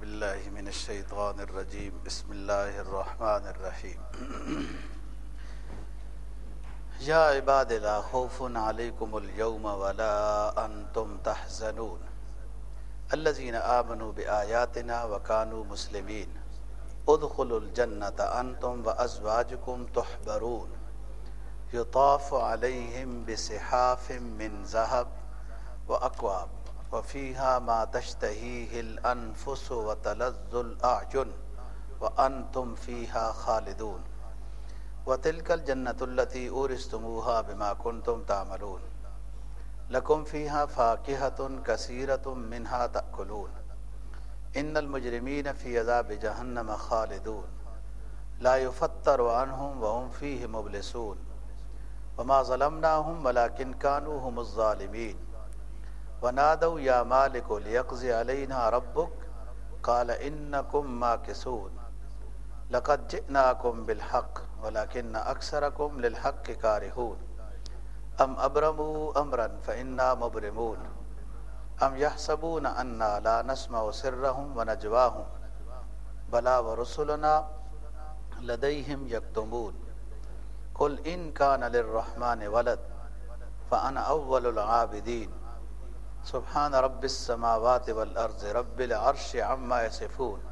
باللہ من الشیطان الرجیم بسم اللہ الرحمن الرحیم یا عباد لا خوف علیکم اليوم ولا انتم تحزنون الذین آمنوا بآیاتنا وکانوا مسلمین ادخلوا الجنۃ انتم وازواجکم تحبرون یطاف علیہم بصحاف من ذہب واکواب وفیہا ما تشتہیہ الانفس وتلذ الاعین وانتم فیہا خالدون وتلک الجنۃ التی اورثتموہا بما کنتم تعملون لکم فیہا فاکہۃ کثیرۃ منہا تأکلون ان المجرمین فی عذاب جہنم خالدون لا یفتر عنہم وہم فیہ مبلسون وما ظلمناہم ولکن کانوا ھم الظالمین ونادوا یا مالک لیقضی علینا ربک قال انکم ماکثون لقد جئناکم بالحق ولکن اکثرکم للحق کارہون ام ابرموا امرا فانا مبرمون ام یحسبون انا لا نسمع سرهم ونجواهم بلا ورسلنا لدیہم یکتمون قل ان کان للرحمن ولد فانا اول العابدین سبحان رب السماوات والارض رب العرش عما یصفون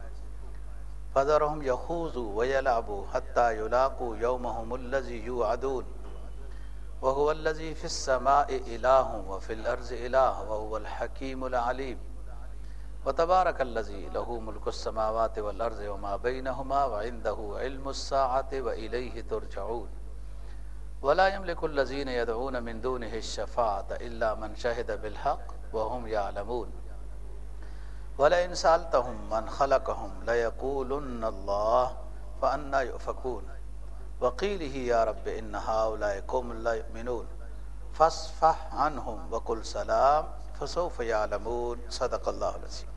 فذرهم یخوضوا ویلعبوا حتى یلاقوا یومهم الذی یوعدون وهو الذی فی السماء الہ وفی الارض الہ وهو الحکیم العلیم وتبارک الذی له ملک السماوات والارض وما بینہما وعنده علم الساعة والیہ ترجعون ولا يملك الذين يدعون من دونه الشفاعة إلا من شهد بالحق وهم يعلمون ولئن سألتهم من خلقهم ليقولن الله فأنى يؤفكون وقيله يا رب إن هؤلاء قوم لا يؤمنون فاصفح عنهم وقل سلام فسوف يعلمون صدق الله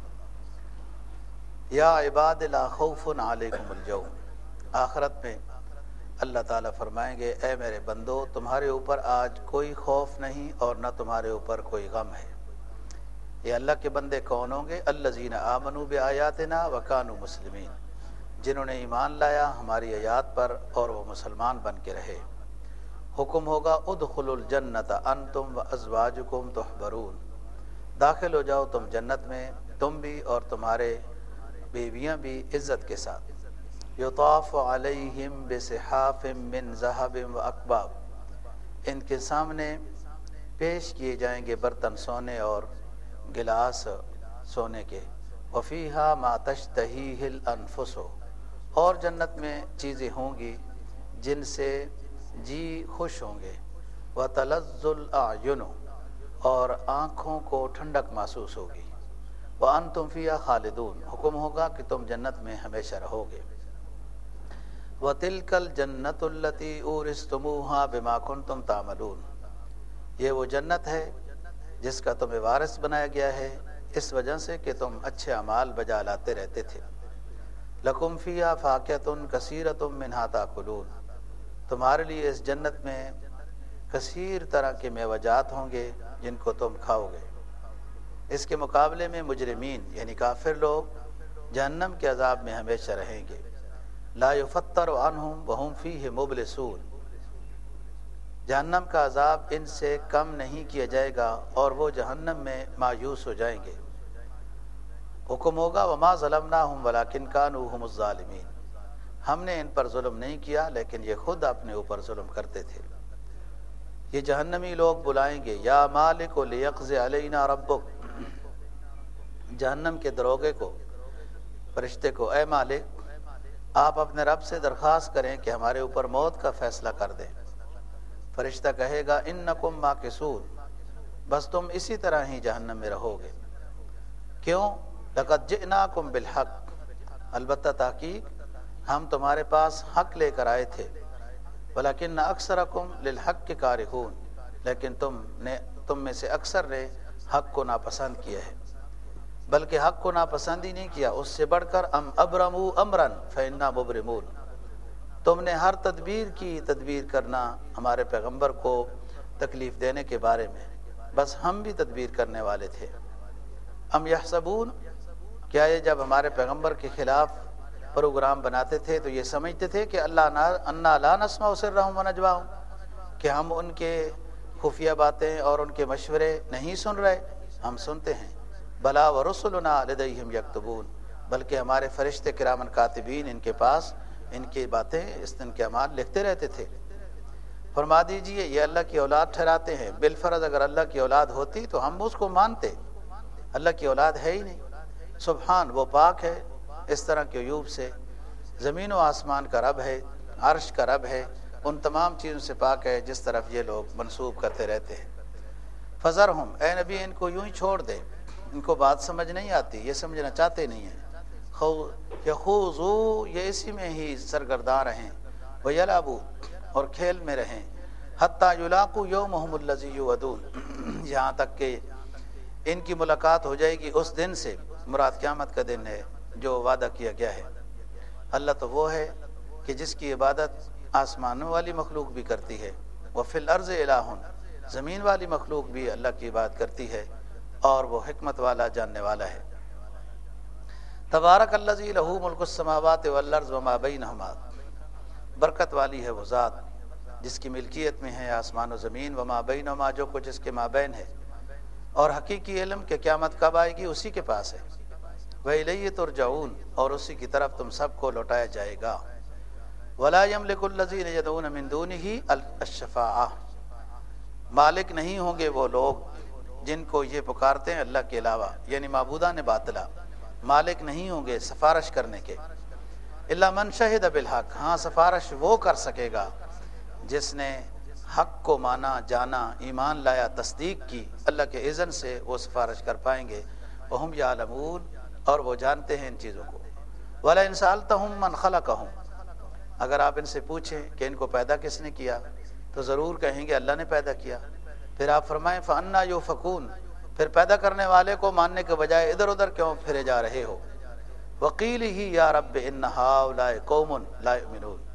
العظيم يا عباد لا خوف عليكم اليوم آخرت میں اللہ تعالیٰ فرمائیں گے اے میرے بندو تمہارے اوپر آج کوئی خوف نہیں اور نہ تمہارے اوپر کوئی غم ہے۔ یہ اللہ کے بندے کون ہوں گے؟ الذین آمنوا بآیاتنا وکانوا مسلمین، جنہوں نے ایمان لایا ہماری آیات پر اور وہ مسلمان بن کے رہے۔ حکم ہوگا ادخلوا الجنۃ انتم وازواجکم تحبرون، داخل ہو جاؤ تم جنت میں، تم بھی اور تمہارے بیویاں بھی عزت کے ساتھ۔ یطاف علیہم بصحاف من ذہب واکواب، ان کے سامنے پیش کیے جائیں گے برتن سونے اور گلاس سونے کے۔ وفیہا ما تشتہیہ الانفس، اور جنت میں چیزیں ہوں گی جن سے جی خوش ہوں گے۔ وتلذ الاعین، اور آنکھوں کو ٹھنڈک محسوس ہوگی۔ وانتم فیہا خالدون، حکم ہوگا کہ تم جنت میں ہمیشہ رہو گے۔ وَتِلْكَ الْجَنَّةُ الَّتِي أُورِثْتُمُوهَا بِمَا كُنْتُمْ تَعْمَلُونَ، یہ وہ جنت ہے جس کا تمہیں وارث بنایا گیا ہے اس وجہ سے کہ تم اچھے اعمال بجا لاتے رہتے تھے۔ لَكُمْ فِيهَا فَاكِهَةٌ كَثِيرَةٌ مِنْهَا تَأْكُلُونَ، تمہارے لیے اس جنت میں کثیر طرح کے میوجات ہوں گے جن کو تم کھاؤ گے۔ اس کے مقابلے میں مجرمین یعنی کافر لوگ جہنم کے عذاب میں ہمیشہ رہیں گے۔ لا یفتر عنہم وہم فیہ مبلسون، جہنم کا عذاب ان سے کم نہیں کیا جائے گا اور وہ جہنم میں مایوس ہو جائیں گے۔ حکم ہوگا وما ظلمناہم ولکن کانوا ھم الظالمین، ہم نے ان پر ظلم نہیں کیا لیکن یہ خود اپنے اوپر ظلم کرتے تھے۔ یہ جہنمی لوگ بلائیں گے یا مالک لیقضی علینا ربک، جہنم کے دروغے کو، فرشتے کو، اے مالک آپ اپنے رب سے درخواست کریں کہ ہمارے اوپر موت کا فیصلہ کر دیں۔ فرشتہ کہے گا انکم ماکثون، بس تم اسی طرح ہی جہنم میں رہو گے۔ کیوں؟ لقد جئناکم بالحق، البتہ تحقیق ہم تمہارے پاس حق لے کر آئے تھے۔ ولکن اکثرکم للحق کارہون، لیکن تم میں سے اکثر نے حق کو ناپسند کیا ہے، بلکہ حق کو ناپسند ہی نہیں کیا، اس سے بڑھ کر ام ابرموا امرا فانا مبرمون، تم نے ہر تدبیر کی تدبیر کرنا ہمارے پیغمبر کو تکلیف دینے کے بارے میں، بس ہم بھی تدبیر کرنے والے تھے۔ ام یحسبون، کیا یہ جب ہمارے پیغمبر کے خلاف پروگرام بناتے تھے تو یہ سمجھتے تھے کہ انا لا نسمع سرهم ونجواهم، کہ ہم ان کے خفیہ باتیں اور ان کے مشورے نہیں سن رہے؟ ہم سنتے ہیں۔ بلا ورسلنا لدیہم یکتبون، بلکہ ہمارے فرشتے کرامن کاتبین ان کے پاس ان کی باتیں، ان کے اعمال لکھتے رہتے تھے۔ فرما دیجئے یہ اللہ کی اولاد ٹھہراتے ہیں، بالفرض اگر اللہ کی اولاد ہوتی تو ہم اس کو مانتے، اللہ کی اولاد ہے ہی نہیں۔ سبحان، وہ پاک ہے اس طرح کے عیوب سے، زمین و آسمان کا رب ہے، عرش کا رب ہے، ان تمام چیزوں سے پاک ہے جس طرف یہ لوگ منسوب کرتے رہتے ہیں۔ فذرہم، اے نبی ان کو یوں ہی چھوڑ دے، ان کو بات سمجھ نہیں آتی، یہ سمجھنا چاہتے نہیں ہیں۔ یخوضوا، یہ اسی میں ہی سرگرداں رہیں، ویلعبوا، اور کھیل میں رہیں، حتی یلاقوا یومہم الذی یوعدون، یہاں تک کہ ان کی ملاقات ہو جائے گی اس دن سے، مراد قیامت کا دن ہے جو وعدہ کیا گیا ہے۔ اللہ تو وہ ہے کہ جس کی عبادت آسمانوں والی مخلوق بھی کرتی ہے، وفی الارض الہ، زمین والی مخلوق بھی اللہ کی عبادت کرتی ہے، اور وہ حکمت والا جاننے والا ہے۔ تبارک الذی لہ ملک السماوات والارض وما بینہما، برکت والی ہے وہ ذات جس کی ملکیت میں ہے آسمان و زمین، وما بینہما، جو کچھ اس کے مابین ہے، اور حقیقی علم کہ قیامت کب آئے گی اسی کے پاس ہے۔ وَإِلَيْهِ تُرْجَعُونَ، اور اسی کی طرف تم سب کو لوٹایا جائے گا۔ وَلَا يَمْلِكُ الَّذِينَ يَدْعُونَ مِن دُونِهِ الشَّفَاعَةَ، مالک نہیں ہوں گے وہ لوگ جن کو یہ پکارتے ہیں اللہ کے علاوہ، یعنی معبودان باطلہ، مالک نہیں ہوں گے سفارش کرنے کے، الا من شہد بالحق، ہاں سفارش وہ کر سکے گا جس نے حق کو مانا، جانا، ایمان لایا، تصدیق کی، اللہ کے اذن سے وہ سفارش کر پائیں گے۔ وہم یعلمون، اور وہ جانتے ہیں ان چیزوں کو۔ وَلَئِن سَأَلْتَهُم مَّنْ خَلَقَهُم، اگر آپ ان سے پوچھیں کہ ان کو پیدا کس نے کیا تو ضرور کہیں گے اللہ نے پیدا کیا۔ پھر آپ فرمائیں فَأَنَّىٰ يُؤْفَكُونَ، پھر پیدا کرنے والے کو ماننے کے بجائے ادھر ادھر کیوں پھرے جا رہے ہو۔ وَقِيلِهِ يَا رَبِّ إِنَّ هَٰؤُلَاءِ قَوْمٌ لَا يُؤْمِنُونَ،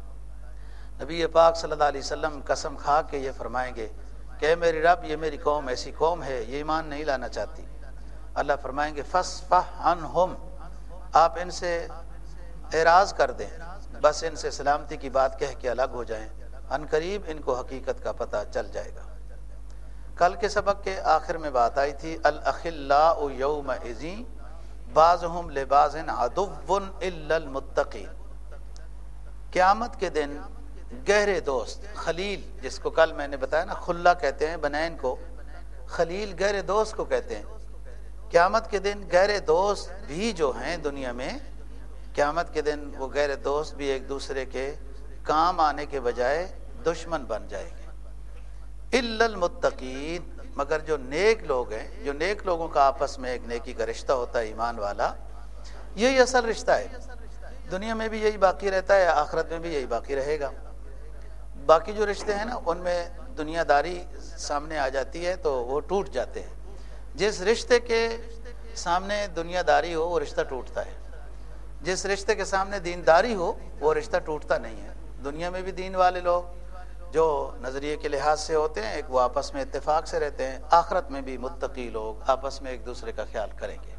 نبی پاک صلی اللہ علیہ وسلم قسم کھا کے یہ فرمائیں گے کہ اے میری رب، یہ میری قوم ایسی قوم ہے یہ ایمان نہیں لانا چاہتی۔ اللہ فرمائیں گے فَاصْفَحْ عَنْهُمْ، آپ ان سے اعراض کر دیں، بس ان سے سلامتی کی بات کہہ کے الگ ہو جائیں، ان قریب ان کو حقیقت کا پتہ چل جائے گا۔ کل کے سبق کے آخر میں بات آئی تھی الاخلاء یومئذ بعضهم لبعض عدو الا المتقین، قیامت کے دن گہرے دوست، خلیل، جس کو کل میں نے بتایا نا خلا کہتے ہیں بنین کو، خلیل گہرے دوست کو کہتے ہیں۔ قیامت کے دن گہرے دوست بھی جو ہیں دنیا میں، قیامت کے دن وہ گہرے دوست بھی ایک دوسرے کے کام آنے کے بجائے دشمن بن جائیں گے۔ الا المتقین، مگر جو نیک لوگ ہیں، جو نیک لوگوں کا آپس میں ایک نیکی کا رشتہ ہوتا ہے، ایمان والا، یہی اصل رشتہ ہے۔ دنیا میں بھی یہی باقی رہتا ہے، آخرت میں بھی یہی باقی رہے گا۔ باقی جو رشتے ہیں نا ان میں دنیا داری سامنے آ جاتی ہے تو وہ ٹوٹ جاتے ہیں۔ جس رشتے کے سامنے دنیا داری ہو وہ رشتہ ٹوٹتا ہے، جس رشتے کے سامنے دینداری ہو وہ رشتہ ٹوٹتا نہیں ہے۔ دنیا میں بھی دین والے لوگ جو نظریے کے لحاظ سے ہوتے ہیں ایک وہ آپس میں اتفاق سے رہتے ہیں، آخرت میں بھی متقی لوگ آپس میں ایک دوسرے کا خیال کریں گے۔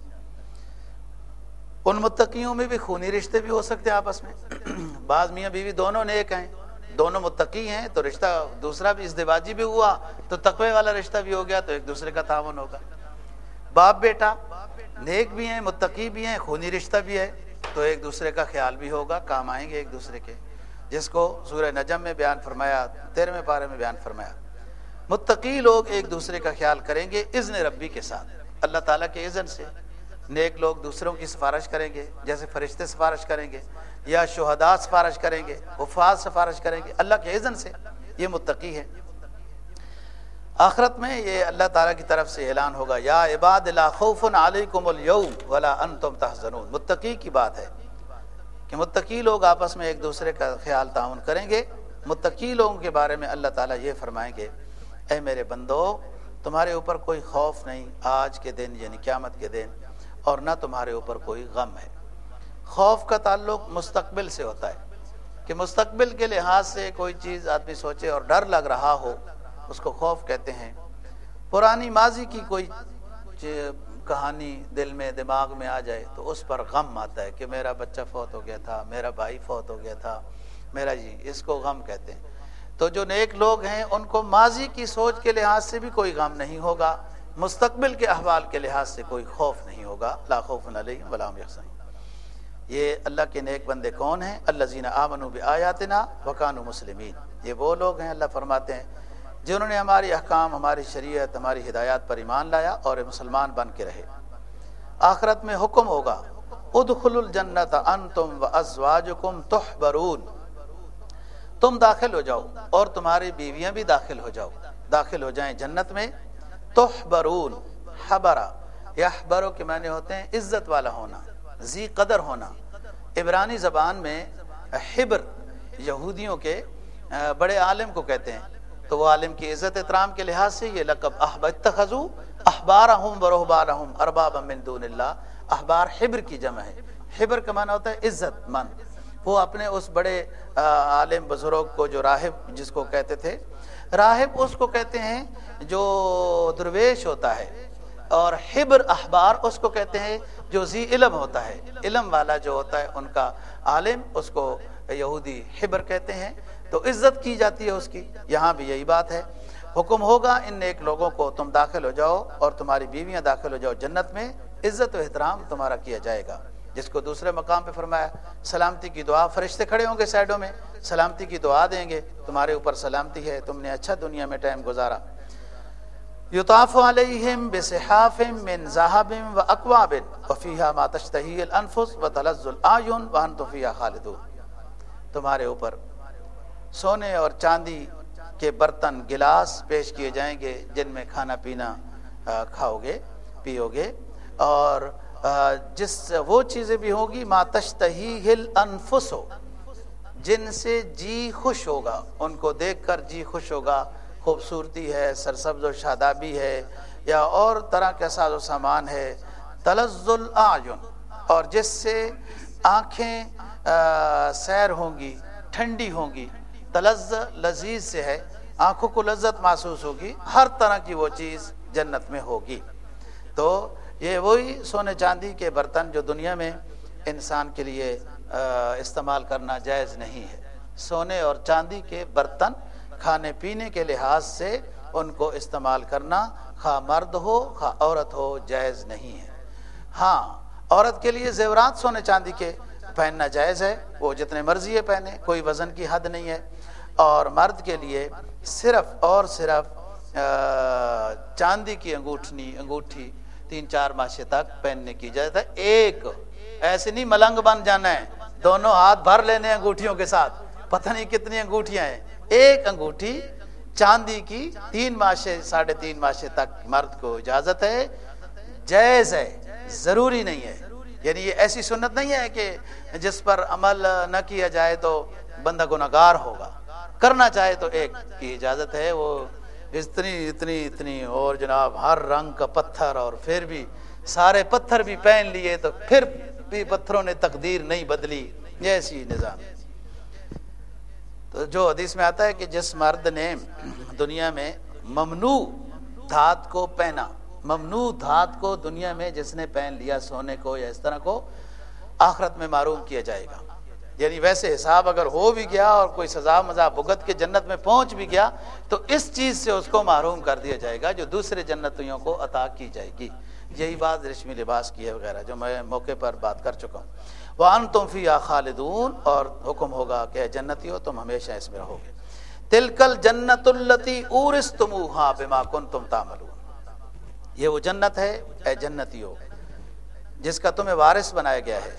ان متقیوں میں بھی خونی رشتے بھی ہو سکتے ہیں آپس میں، بعض میاں بیوی دونوں نیک ہیں، دونوں متقی ہیں تو رشتہ دوسرا بھی ازدواجی بھی ہوا تو تقوی والا رشتہ بھی ہو گیا تو ایک دوسرے کا تعاون ہوگا۔ باپ بیٹا نیک بھی ہیں، متقی بھی ہیں، خونی رشتہ بھی ہے تو ایک دوسرے کا خیال بھی ہوگا، کام آئیں گے ایک دوسرے کے، جس کو سورہ نجم میں بیان فرمایا، 13ویں پارے میں بیان فرمایا۔ متقی لوگ ایک دوسرے کا خیال کریں گے اذن ربی کے ساتھ، اللہ تعالیٰ کے اذن سے۔ نیک لوگ دوسروں کی سفارش کریں گے جیسے فرشتے سفارش کریں گے، یا شہداء سفارش کریں گے، حفاظ سفارش کریں گے اللہ کے اذن سے، یہ متقی ہے۔ آخرت میں یہ اللہ تعالیٰ کی طرف سے اعلان ہوگا یا عباد لا خوف علیکم اليوم ولا انتم تحزنون، متقی کی بات ہے کہ متقی لوگ آپس میں ایک دوسرے کا خیال تعاون کریں گے۔ متقی لوگوں کے بارے میں اللہ تعالیٰ یہ فرمائیں گے اے میرے بندو، تمہارے اوپر کوئی خوف نہیں آج کے دن یعنی قیامت کے دن، اور نہ تمہارے اوپر کوئی غم ہے۔ خوف کا تعلق مستقبل سے ہوتا ہے کہ مستقبل کے لحاظ سے کوئی چیز آدمی سوچے اور ڈر لگ رہا ہو، اس کو خوف کہتے ہیں۔ پرانی ماضی کی کوئی کہانی دل میں دماغ میں آ جائے تو اس پر غم آتا ہے کہ میرا بچہ فوت ہو گیا تھا، میرا بھائی فوت ہو گیا تھا، میرا جی، اس کو غم کہتے ہیں۔ تو جو نیک لوگ ہیں ان کو ماضی کی سوچ کے لحاظ سے بھی کوئی غم نہیں ہوگا، مستقبل کے احوال کے لحاظ سے کوئی خوف نہیں ہوگا، لا خوف علیہم ولا هم یحزنون۔ یہ اللہ کے نیک بندے کون ہیں؟ الذین آمنوا بآیاتنا وکانوا مسلمین، یہ وہ لوگ ہیں اللہ فرماتے ہیں جنہوں نے ہماری احکام، ہماری شریعت، ہماری ہدایات پر ایمان لایا اور مسلمان بن کے رہے۔ آخرت میں حکم ہوگا ادخلوا الجنت انتم وازواجکم تحبرون، تم داخل ہو جاؤ اور تمہاری بیویاں بھی داخل ہو جاؤ، داخل ہو جائیں جنت میں۔ تحبرون، حبرہ، یحبرو کے معنی ہوتے ہیں عزت والا ہونا، ذی قدر ہونا۔ عبرانی زبان میں حبر یہودیوں کے بڑے عالم کو کہتے ہیں، تو وہ عالم کی عزت احترام کے لحاظ سے یہ لقب اتخذوا احبارہم ورہبانہم اربابا من دون اللہ، احبار حبر کی جمع ہے، حبر کا معنی ہوتا ہے عزت مند۔ وہ اپنے اس بڑے عالم بزرگ کو جو راہب جس کو کہتے تھے، راہب اس کو کہتے ہیں جو درویش ہوتا ہے، اور حبر احبار اس کو کہتے ہیں جو ذی علم ہوتا ہے، علم والا جو ہوتا ہے ان کا عالم، اس کو یہودی حبر کہتے ہیں، تو عزت کی جاتی ہے اس کی۔ یہاں بھی یہی بات ہے، حکم ہوگا ان نیک لوگوں کو تم داخل ہو جاؤ اور تمہاری بیویاں داخل ہو جاؤ جنت میں، عزت و احترام تمہارا کیا جائے گا۔ جس کو دوسرے مقام پہ فرمایا سلامتی کی دعا، فرشتے کھڑے ہوں گے سائڈوں میں، سلامتی کی دعا دیں گے، تمہارے اوپر سلامتی ہے، تم نے اچھا دنیا میں ٹائم گزارا۔ یطاف علیہم بصحاف من ذہب واکواب وفیہا ما تشتہی الانفس وتلذ الاعین وانتم فیہا خالدون، تمہارے اوپر سونے اور چاندی کے برتن، گلاس پیش کیے جائیں گے جن میں کھانا پینا کھاؤ گے، پیو گے، اور جس وہ چیزیں بھی ہوگی ما تشتہی الانفس، جن سے جی خوش ہوگا، ان کو دیکھ کر جی خوش ہوگا، خوبصورتی ہے، سرسبز و شادابی ہے، یا اور طرح کا ساز و سامان ہے۔ تلذ الاعین، اور جس سے آنکھیں سیر ہوں گی، ٹھنڈی ہوں گی، تلذ لذیذ سے ہے، آنکھوں کو لذت محسوس ہوگی، ہر طرح کی وہ چیز جنت میں ہوگی۔ تو یہ وہی سونے چاندی کے برتن جو دنیا میں انسان کے لیے استعمال کرنا جائز نہیں ہے، سونے اور چاندی کے برتن کھانے پینے کے لحاظ سے ان کو استعمال کرنا، خواہ مرد ہو خواہ عورت ہو، جائز نہیں ہے۔ ہاں، عورت کے لیے زیورات سونے چاندی کے پہننا جائز ہے، وہ جتنے مرضی ہے پہنے، کوئی وزن کی حد نہیں ہے، اور مرد کے لیے صرف اور صرف چاندی کی انگوٹھی 3-4 ماشے تک پہننے کی اجازت ہے۔ ایک ایسے نہیں ملنگ بن جانا ہے، دونوں ہاتھ بھر لینے انگوٹھیوں کے ساتھ، پتہ نہیں کتنی انگوٹھیاں ہیں، ایک انگوٹھی چاندی کی 3 ماشے 3.5 ماشے تک مرد کو اجازت ہے، جائز ہے، ضروری نہیں ہے۔ یعنی یہ ایسی سنت نہیں ہے کہ جس پر عمل نہ کیا جائے تو بندہ گناہگار ہوگا، کرنا چاہے تو ایک کی اجازت ہے۔ وہ اتنی اور جناب ہر رنگ کا پتھر، اور پھر بھی سارے پتھر بھی پہن لیے تو پھر بھی پتھروں نے تقدیر نہیں بدلی، یہ ایسی نظام۔ تو جو حدیث میں آتا ہے کہ جس مرد نے دنیا میں ممنوع دھات کو پہنا، ممنوع دھات کو دنیا میں جس نے پہن لیا، سونے کو یا اس طرح کو، آخرت میں محروم کیا جائے گا۔ یعنی ویسے حساب اگر ہو بھی گیا اور کوئی سزا مزا بھگت کے جنت میں پہنچ بھی گیا تو اس چیز سے اس کو محروم کر دیا جائے گا جو دوسرے جنتیوں کو عطا کی جائے گی۔ یہی بات ریشمی لباس کی ہے وغیرہ، جو میں موقع پر بات کر چکا ہوں۔ وَأَنْتُمْ فِيهَا خَالِدُونَ، اور حکم ہوگا کہ جنتیوں تم ہمیشہ اس میں رہو گے۔ تِلْكَ الْجَنَّةُ الَّتِي أُورِثْتُمُوهَا بِمَا كُنْتُمْ تَعْمَلُونَ، یہ وہ جنت ہے اے جنتیوں جس کا تمہیں وارث بنایا گیا ہے۔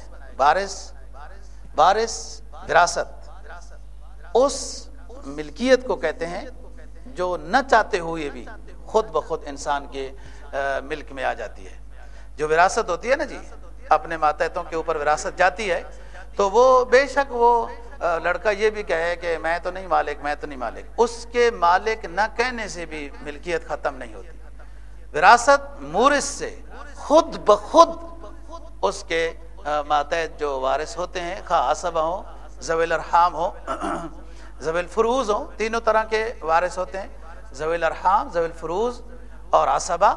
وارث وراثت اس ملکیت کو کہتے ہیں جو نہ چاہتے ہوئے بھی خود بخود انسان کے ملک میں آ جاتی ہے۔ جو وراثت ہوتی ہے نا جی، اپنے ماتحتوں کے اوپر وراثت جاتی ہے، تو وہ بے شک وہ لڑکا یہ بھی کہے کہ میں تو نہیں مالک، اس کے مالک نہ کہنے سے بھی ملکیت ختم نہیں ہوتی۔ وراثت مورث سے خود بخود اس کے ماتحت جو وارث ہوتے ہیں، خواہ عصبہ ہوں، ذوی الارحام ہوں، ذوی الفروض ہوں، تینوں طرح کے وارث ہوتے ہیں، ذوی الارحام، ذوی الفروض اور عصبہ،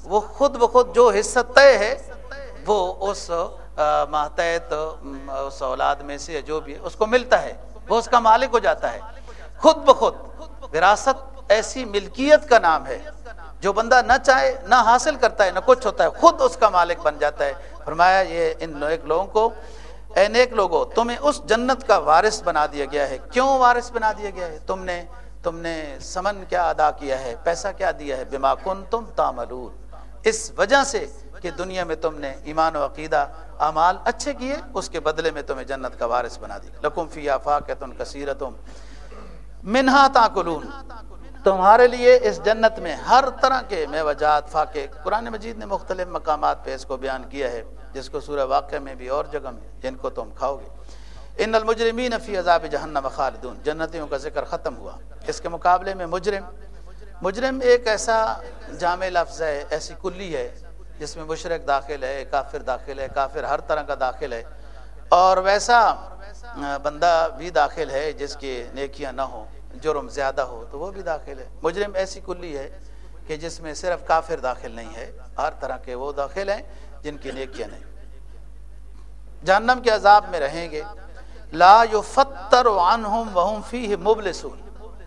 وہ خود بخود جو حصہ طے ہے وہ اس ماتحت اس اولاد میں سے جو بھی ہے اس کو ملتا ہے، وہ اس کا مالک ہو جاتا ہے خود بخود۔ وراثت ایسی ملکیت کا نام ہے جو بندہ نہ چاہے نہ حاصل کرتا ہے نہ کچھ ہوتا ہے، خود اس کا مالک بن جاتا ہے۔ فرمایا یہ ان نیک لوگوں کو، اے نیک لوگوں تمہیں اس جنت کا وارث بنا دیا گیا ہے۔ کیوں وارث بنا دیا گیا ہے؟ تم نے ثمن کیا ادا کیا ہے، پیسہ کیا دیا ہے؟ بما کنتم تعملون، اس وجہ سے کہ دنیا میں تم نے ایمان و عقیدہ اعمال اچھے کیے، اس کے بدلے میں تمہیں جنت کا وارث بنا دیا۔ لکم فیہا فاکہۃ کثیرۃ منہا تاکلون، تمہارے لیے اس جنت میں ہر طرح کے میوہ جات فاکے۔ قرآن مجید نے مختلف مقامات پہ اس کو بیان کیا ہے، جس کو سورہ واقعہ میں بھی اور جگہ میں، جن کو تم کھاؤ گے۔ ان المجرمین فی عذاب جہنم خالدون، جنتیوں کا ذکر ختم ہوا۔ اس کے مقابلے میں مجرم ایک ایسا جامع لفظ ہے، ایسی کلی ہے جس میں مشرک داخل ہے، کافر داخل ہے، کافر ہر طرح کا داخل ہے، اور ویسا بندہ بھی داخل ہے جس کی نیکیاں نہ ہوں، جرم زیادہ ہو تو وہ بھی داخل ہے۔ مجرم ایسی کلی ہے کہ جس میں صرف کافر داخل نہیں ہے، ہر طرح کے وہ داخل ہیں جن کی نیکیاں نہیں۔ جہنم کے عذاب میں رہیں گے، لا یفتر عنہم وہم فیہ مبلسون،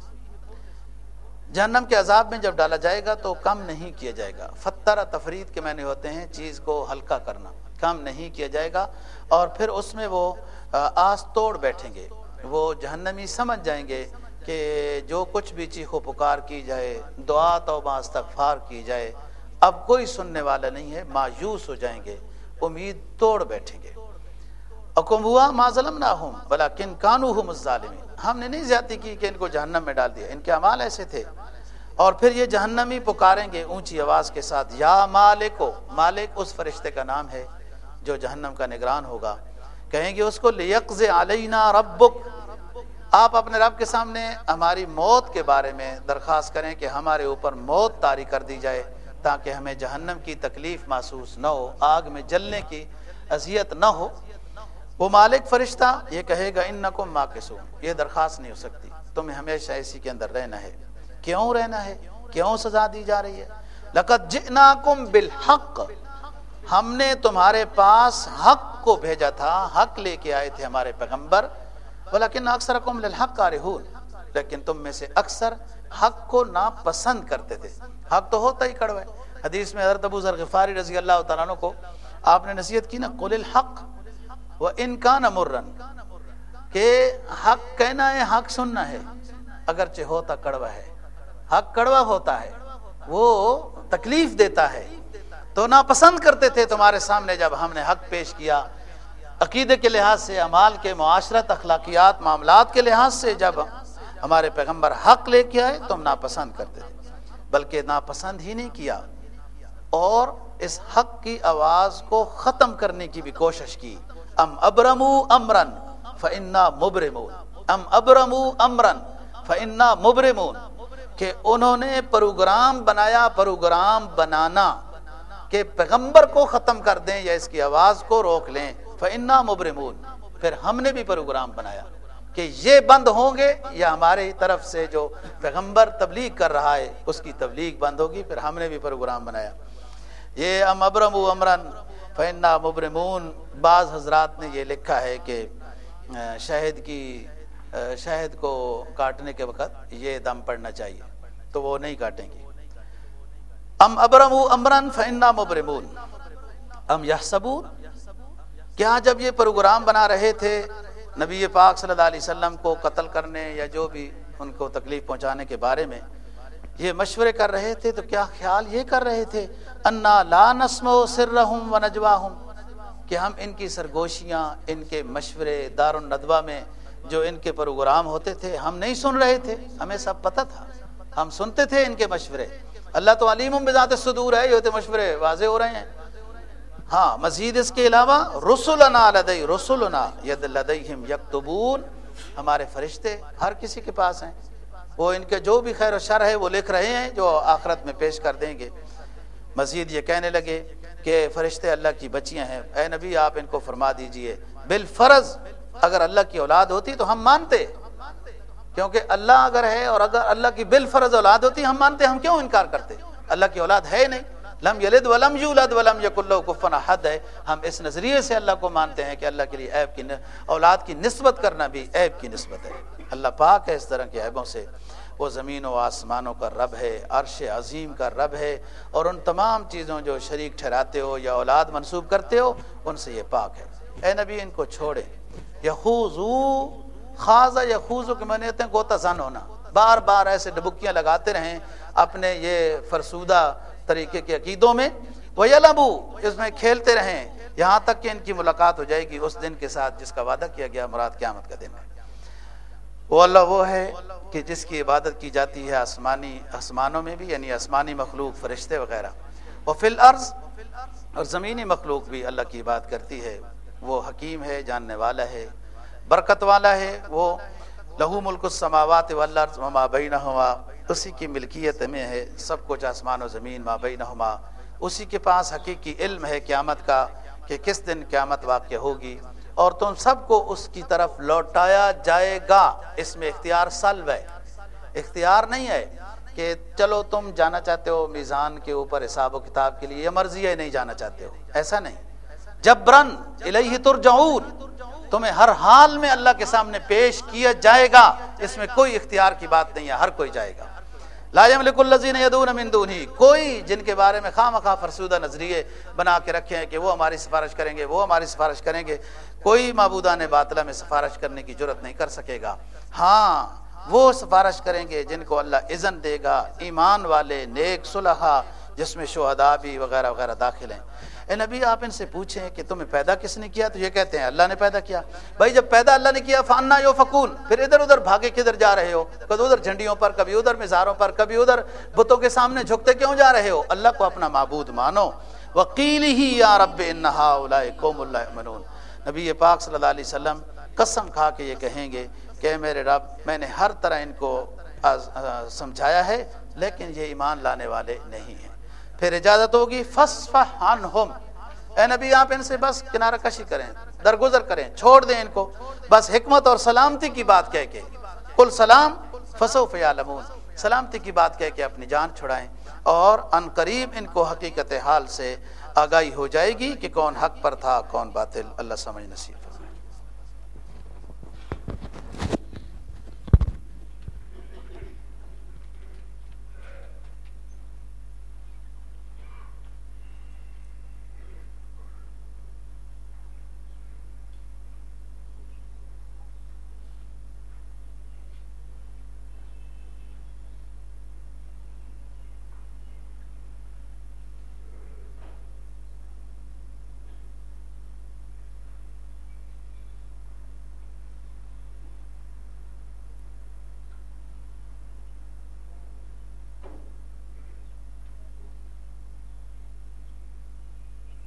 جہنم کے عذاب میں جب ڈالا جائے گا تو کم نہیں کیا جائے گا۔ فتر تفرید کے معنی ہوتے ہیں چیز کو ہلکا کرنا، کم نہیں کیا جائے گا، اور پھر اس میں وہ آس توڑ بیٹھیں گے۔ وہ جہنمی سمجھ جائیں گے کہ جو کچھ بھی چیخ و پکار کی جائے، دعا توبہ استغفار کی جائے، اب کوئی سننے والا نہیں ہے، مایوس ہو جائیں گے، امید توڑ بیٹھیں گے۔ اکم ہوا ما ظلمناہم ولکن کانوا ھم الظالمین، ہم نے نہیں زیادتی کی کہ ان کو جہنم میں ڈال دیا، ان کے اعمال ایسے تھے۔ اور پھر یہ جہنمی پکاریں گے اونچی آواز کے ساتھ، یا مالکو، مالک اس فرشتے کا نام ہے جو جہنم کا نگران ہوگا، کہیں گے اس کو لیقض علینا ربک، آپ اپنے رب کے سامنے ہماری موت کے بارے میں درخواست کریں کہ ہمارے اوپر موت طاری کر دی جائے تاکہ ہمیں جہنم کی تکلیف محسوس نہ ہو، آگ میں جلنے کی اذیت نہ ہو۔ وہ مالک فرشتہ یہ کہے گا انکم ماکثون، یہ درخواست نہیں ہو سکتی، تمہیں ہمیشہ اسی کے اندر رہنا ہے۔ کیوں رہنا ہے؟ کیوں سزا دی جا رہی ہے؟ لقد جئناکم بالحق، ہم نے تمہارے پاس حق کو بھیجا تھا، حق لے کے آئے تھے ہمارے پیغمبر، ولیکن اکثرکم للحق کارہون، لیکن تم میں سے اکثر حق کو ناپسند کرتے تھے۔ حق تو ہوتا ہی کڑوا ہے۔ حدیث میں حضرت ابو ذر غفاری رضی اللہ تعالیٰ عنہ کو آپ نے نصیحت کی نا، قل الحق وان کان مرا، کہ حق کہنا ہے، حق سننا ہے، اگرچہ ہوتا کڑوا ہے، حق کڑوا ہوتا ہے، وہ تکلیف دیتا ہے، تو ناپسند کرتے تھے تمہارے سامنے جب ہم نے حق پیش کیا، عقیدے کے لحاظ سے، اعمال کے، معاشرت، اخلاقیات، معاملات کے لحاظ سے جب ہمارے پیغمبر حق لے کے آئے تم ناپسند کرتے تھے، بلکہ ناپسند ہی نہیں کیا اور اس حق کی آواز کو ختم کرنے کی بھی کوشش کی۔ ام ابرموا امرا فانا مبرمون، ام ابرموا امرا فانا مبرمون، کہ انہوں نے پروگرام بنایا، پروگرام بنانا کہ پیغمبر کو ختم کر دیں یا اس کی آواز کو روک لیں، فانا مبرمون، پھر ہم نے بھی پروگرام بنایا کہ یہ بند ہوں گے یا ہماری طرف سے جو پیغمبر تبلیغ کر رہا ہے اس کی تبلیغ بند ہوگی، پھر ہم نے بھی پروگرام بنایا۔ یہ ام ابرموا امرا فانا مبرمون، بعض حضرات نے یہ لکھا ہے کہ شہد کو کاٹنے کے وقت یہ دم پڑنا چاہیے، تو وہ نہیں کاٹیں گی۔ ام ابرموا امرا فانا مبرمون ام یحسبون، کیا جب یہ پروگرام بنا رہے تھے نبی پاک صلی اللہ علیہ وسلم کو قتل کرنے یا جو بھی ان کو تکلیف پہنچانے کے بارے میں یہ مشورے کر رہے تھے، تو کیا خیال یہ کر رہے تھے انا لا نسمع سرهم ونجواهم، کہ ہم ان کی سرگوشیاں، ان کے مشورے دار الندوہ میں جو ان کے پروگرام ہوتے تھے ہم نہیں سن رہے تھے؟ ہمیں سب پتہ تھا، ہم سنتے تھے ان کے مشورے۔ اللہ تو علیم بذات الصدور ہے، یہ مشورے واضح ہو رہے ہیں۔ ہاں، مزید اس کے علاوہ رسلنا لدیہم یکتبون، ہمارے فرشتے ہر کسی کے پاس ہیں، وہ ان کے جو بھی خیر و شر ہے وہ لکھ رہے ہیں جو آخرت میں پیش کر دیں گے۔ مزید یہ کہنے لگے کہ فرشتے اللہ کی بچیاں ہیں، اے نبی آپ ان کو فرما دیجئے بالفرض اگر اللہ کی اولاد ہوتی تو ہم مانتے، کیونکہ اللہ اگر ہے اور اگر اللہ کی بالفرض اولاد ہوتی ہم مانتے، ہم کیوں انکار کرتے؟ اللہ کی اولاد ہے نہیں لم یلد ولم یولد ولم یکن لہ کفوا احد ہے. ہم اس نظریے سے اللہ کو مانتے ہیں کہ اللہ کے لیے عیب کی اولاد کی نسبت کرنا بھی عیب کی نسبت ہے. اللہ پاک ہے اس طرح کے عیبوں سے. وہ زمین و آسمانوں کا رب ہے, عرش عظیم کا رب ہے, اور ان تمام چیزوں جو شریک ٹھہراتے ہو یا اولاد منسوب کرتے ہو ان سے یہ پاک ہے. اے نبی ان کو چھوڑے. یخوضو, خاضہ یخوضو کے معنی ہوتے ہیں گوتہ زن ہونا, بار بار ایسے ڈبکیاں لگاتے رہیں اپنے یہ فرسودہ طریقے کے عقیدوں میں. وَيَلَبُوا, اس میں کھیلتے رہیں یہاں تک کہ ان کی ملاقات ہو جائے گی اس دن کے ساتھ جس کا وعدہ کیا گیا, مراد قیامت کا دن ہے. وہ اللہ وہ ہے کہ جس کی عبادت کی جاتی ہے آسمانوں میں بھی, یعنی آسمانی مخلوق فرشتے وغیرہ, وفی الارض, اور زمینی مخلوق بھی اللہ کی عبادت کرتی ہے. وہ حکیم ہے, جاننے والا ہے, برکت والا ہے. وہ لہو ملک السماوات والارض وما بینہما, اسی کی ملکیت میں ہے سب کچھ آسمان و زمین, ما بینہما, اسی کے پاس حقیقی علم ہے قیامت کا کہ کس دن قیامت واقع ہوگی, اور تم سب کو اس کی طرف لوٹایا جائے گا. اس میں اختیار سلب ہے, اختیار نہیں ہے کہ چلو تم جانا چاہتے ہو میزان کے اوپر حساب و کتاب کے لیے, یہ مرضی ہے نہیں جانا چاہتے ہو, ایسا نہیں. جبرن الیہ ترجعون, تمہیں ہر حال میں اللہ کے سامنے پیش کیا جائے گا. اس میں کوئی اختیار کی بات نہیں ہے, ہر کوئی جائے گا. لا یملک الذین یدعون من دونہ, کوئی جن کے بارے میں خواہ مخواہ فرسودہ نظریے بنا کے رکھے ہیں کہ وہ ہماری سفارش کریں گے, وہ ہماری سفارش کریں گے, کوئی معبودان باطلہ میں سفارش کرنے کی جرت نہیں کر سکے گا. ہاں وہ سفارش کریں گے جن کو اللہ اذن دے گا, ایمان والے, نیک صلحاء, جس میں شہداء بھی وغیرہ وغیرہ داخل ہیں. اے نبی آپ ان سے پوچھیں کہ تمہیں پیدا کس نے کیا, تو یہ کہتے ہیں اللہ نے پیدا کیا. بھائی جب پیدا اللہ نے کیا فانا یوفکون, پھر ادھر ادھر بھاگے کدھر جا رہے ہو, کبھی ادھر جھنڈیوں پر, کبھی ادھر مزاروں پر, کبھی ادھر بتوں کے سامنے جھکتے کیوں جا رہے ہو. اللہ کو اپنا معبود مانو. وقیلہ یا رب ان ہؤلاء قوم لا یؤمنون, نبی پاک صلی اللہ علیہ وسلم قسم کھا کے یہ کہیں گے کہ میرے رب میں نے ہر طرح ان کو سمجھایا ہے لیکن یہ ایمان لانے والے نہیں ہیں. پھر اجازت ہوگی فاصفح عنہم, اے نبی آپ ان سے بس کنارہ کشی کریں, درگزر کریں, چھوڑ دیں ان کو, بس حکمت اور سلامتی کی بات کہہ کے, قل سلام فسوف یعلمون, سلامتی کی بات کہہ کے اپنی جان چھڑائیں, اور ان قریب ان کو حقیقت حال سے آگاہی ہو جائے گی کہ کون حق پر تھا کون باطل. اللہ سمجھ نصیب.